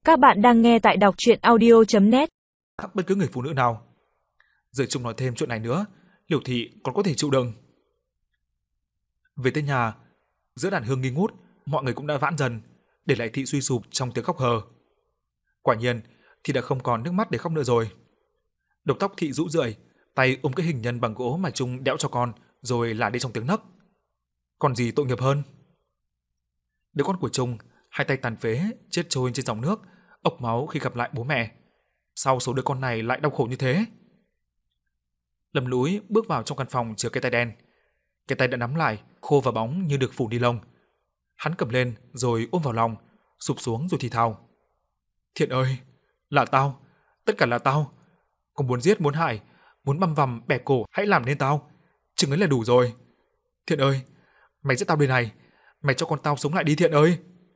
Các bạn đang nghe tại đọc truyện audio.net. Bất cứ người phụ nữ nào. Giờ Trung nói thêm chuyện này nữa, Liễu Thị còn có thể chịu đựng. Về tới nhà, giữa đàn hương nghi ngút, mọi người cũng đã vãn dần, để lại Thị suy sụp trong tiếng khóc hờ. Quả nhiên, Thị đã không còn nước mắt để khóc nữa rồi. Đầu tóc Thị rũ rượi, tay ôm cái hình nhân bằng gỗ mà Trung đẽo cho con, rồi lả đi trong tiếng nấc. Còn gì tội nghiệp hơn? Đứa con của Trung, hai tay tàn phế, chết trôi trên dòng nước, ộc máu khi gặp lại bố mẹ. Sao số đứa con này lại đau khổ như thế? Lâm Lũi bước vào trong căn phòng chứa cái tay đen. Cái tay đã nắm lại, khô và bóng như được phủ ni lông. Hắn cầm lên rồi ôm vào lòng, sụp xuống rồi thì thào: "Thiện ơi, là tao, tất cả là tao. Có muốn giết, muốn hại, muốn băm vằm bẻ cổ hãy làm nên tao. Chừng ấy là đủ rồi. Thiện ơi, mày giết tao đây này, mày cho con tao sống lại đi Thiện ơi."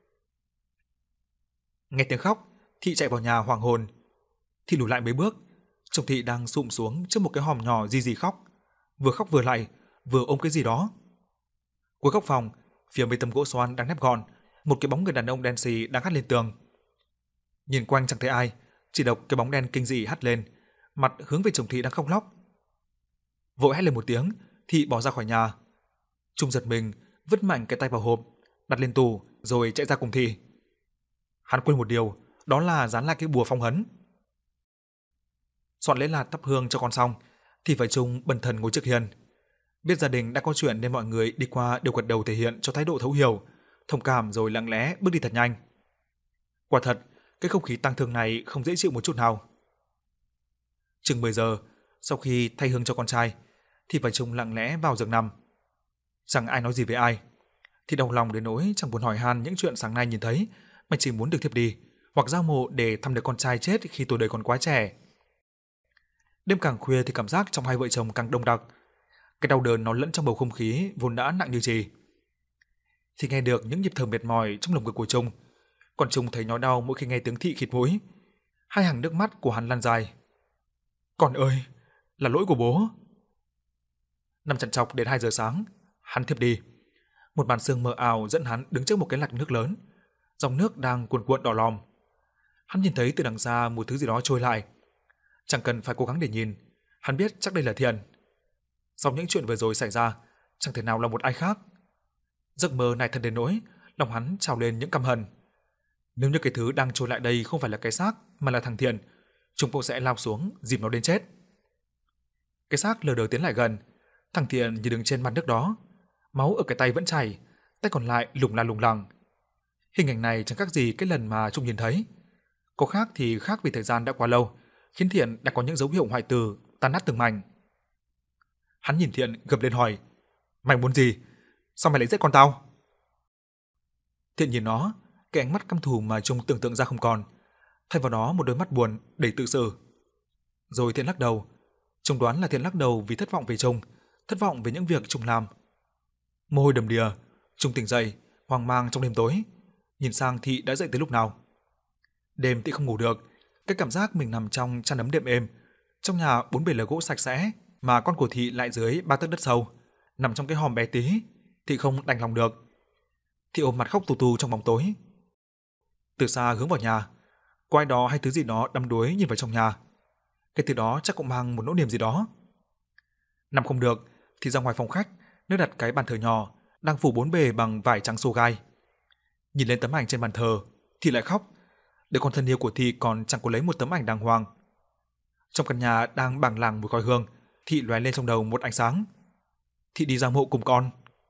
Nghe tiếng khóc, Thị chạy vào nhà hoảng hồn. Thị lùi lại mấy bước, trông Thị đang sụm xuống trước một cái hòm nhỏ rì khóc vừa lại, vừa ôm cái gì đó. Cuối góc phòng, phía mấy tấm gỗ xoan đang nép gọn, một cái bóng người đàn ông đen xì đang hắt lên tường. Nhìn quanh chẳng thấy ai, chỉ độc cái bóng đen kinh dị hắt lên, mặt hướng về chồng Thị đang khóc lóc. Vội hét lên một tiếng, Thị bỏ ra khỏi nhà. Trung giật mình, vứt mạnh cái tay vào hộp, đặt lên tủ rồi chạy ra cùng Thị. Hắn quên một điều, đó là dán lại cái bùa phong ấn. Soạn lễ lạt thắp hương cho con xong, thì phải Trung bần thần ngồi trước hiên. Biết gia đình đã có chuyện nên mọi người đi qua đều gật đầu thể hiện cho thái độ thấu hiểu, thông cảm rồi lặng lẽ bước đi thật nhanh. Quả thật, cái không khí tang thương này không dễ chịu một chút nào. Chừng 10 giờ, sau khi thay hương cho con trai, thì phải Trung lặng lẽ vào giường nằm. Chẳng ai nói gì với ai. Thì đau lòng đến nỗi chẳng buồn hỏi han những chuyện sáng nay nhìn thấy, mà chỉ muốn được thiếp đi hoặc giao mộ để thăm đứa con trai chết khi tuổi đời còn quá trẻ. Đêm càng khuya thì cảm giác trong hai vợ chồng càng đông đặc. Cái đau đớn nó lẫn trong bầu không khí vốn đã nặng như chì. Thì nghe được những nhịp thở mệt mỏi trong lồng ngực của Trung, còn Trung thấy nhói đau mỗi khi nghe tiếng Thị khịt mũi. Hai hàng nước mắt của hắn lan dài. "Con ơi, là lỗi của bố." Nằm chằn chọc đến 2 giờ sáng, hắn thiếp đi. Một màn sương mờ ảo dẫn hắn đứng trước một cái lạch nước lớn. Dòng nước đang cuồn cuộn đỏ lòm. Hắn nhìn thấy từ đằng xa một thứ gì đó trôi lại. Chẳng cần phải cố gắng để nhìn, hắn biết chắc đây là Thiện. Sau những chuyện vừa rồi xảy ra, chẳng thể nào là một ai khác. Giấc mơ này thật đến nỗi lòng hắn trào lên những căm hận. Nếu như cái thứ đang trôi lại đây không phải là cái xác mà là thằng Thiện, chúng cũng sẽ lao xuống dìm nó đến chết. Cái xác lờ đờ tiến lại gần, thằng Thiện như đứng trên mặt nước đó, máu ở cái tay vẫn chảy, tay còn lại lủng la lủng lẳng. Hình ảnh này chẳng khác gì cái lần mà Trung nhìn thấy. Có khác thì khác vì thời gian đã quá lâu, khiến Thiện đã có những dấu hiệu hoại tử, tan nát từng mảnh. Hắn nhìn Thiện gầm lên hỏi: "Mày muốn gì? Sao mày lại giết con tao?" Thiện nhìn nó, cái ánh mắt căm thù mà Trung tưởng tượng ra không còn, thay vào đó một đôi mắt buồn đầy tự sự. Rồi Thiện lắc đầu. Trung đoán là Thiện lắc đầu vì thất vọng về Trung, thất vọng về những việc Trung làm. Mồ hôi đầm đìa, Trung tỉnh dậy, hoang mang trong đêm tối, nhìn sang Thị đã dậy từ lúc nào. Đêm Thị không ngủ được, cái cảm giác mình nằm trong chăn ấm đệm êm, trong nhà 4 bề là gỗ sạch sẽ, mà con của Thị lại dưới 3 tấc đất sâu, nằm trong cái hòm bé tí, Thị không đành lòng được. Thị ôm mặt khóc tù tù trong bóng tối. Từ xa hướng vào nhà, có ai đó hay thứ gì đó đắm đuối nhìn vào trong nhà. Cái thứ đó chắc cũng mang một nỗi niềm gì đó. Nằm không được thì ra ngoài phòng khách, nơi đặt cái bàn thờ nhỏ đang phủ 4 bề bằng vải trắng xô gai. Nhìn lên tấm ảnh trên bàn thờ, Thị lại khóc. Để con thân yêu của Thị còn chẳng có lấy một tấm ảnh đàng hoàng. Trong căn nhà đang bàng làng mùi khói hương, Thị lóe lên trong đầu một ánh sáng. Thị đi ra mộ cùng con.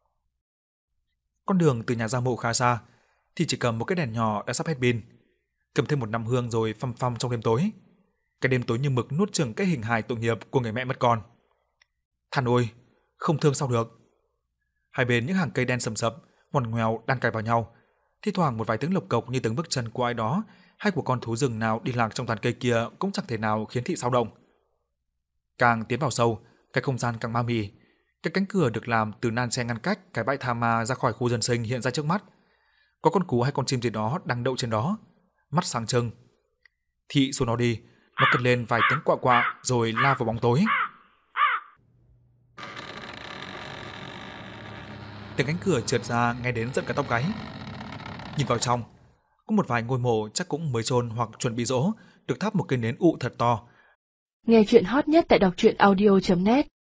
Con đường từ nhà ra mộ khá xa, Thị chỉ cầm một cái đèn nhỏ đã sắp hết pin, cầm thêm một nắm hương rồi phăm phăm trong đêm tối. Cái đêm tối như mực nuốt chửng cái hình hài tội nghiệp của người mẹ mất con. Than ôi, không thương sao được. Hai bên những hàng cây đen sầm sập, ngoằn ngoèo đan cài vào nhau, thi thoảng một vài tiếng lộc cộc như tiếng bước chân của ai đó hay của con thú rừng nào đi lạc trong tàn cây kia cũng chẳng thể nào khiến Thị xao động. Càng tiến vào sâu, cái không gian càng ma mị. Cái cánh cửa được làm từ nan xe ngăn cách cái bãi tha ma ra khỏi khu dân sinh hiện ra trước mắt. Có con cú hay con chim gì đó đang đậu trên đó, mắt sáng trưng. Thị xua nó đi, nó cất lên vài tiếng quạ quạ rồi lao vào bóng tối. Tiếng cánh cửa trượt ra nghe đến giận cả tóc gáy. Nhìn vào trong, Có một vài ngôi mộ chắc cũng mới chôn hoặc chuẩn bị giỗ, được thắp một cây nến ụ thật to. Nghe chuyện hot nhất tại đọc truyện audio.net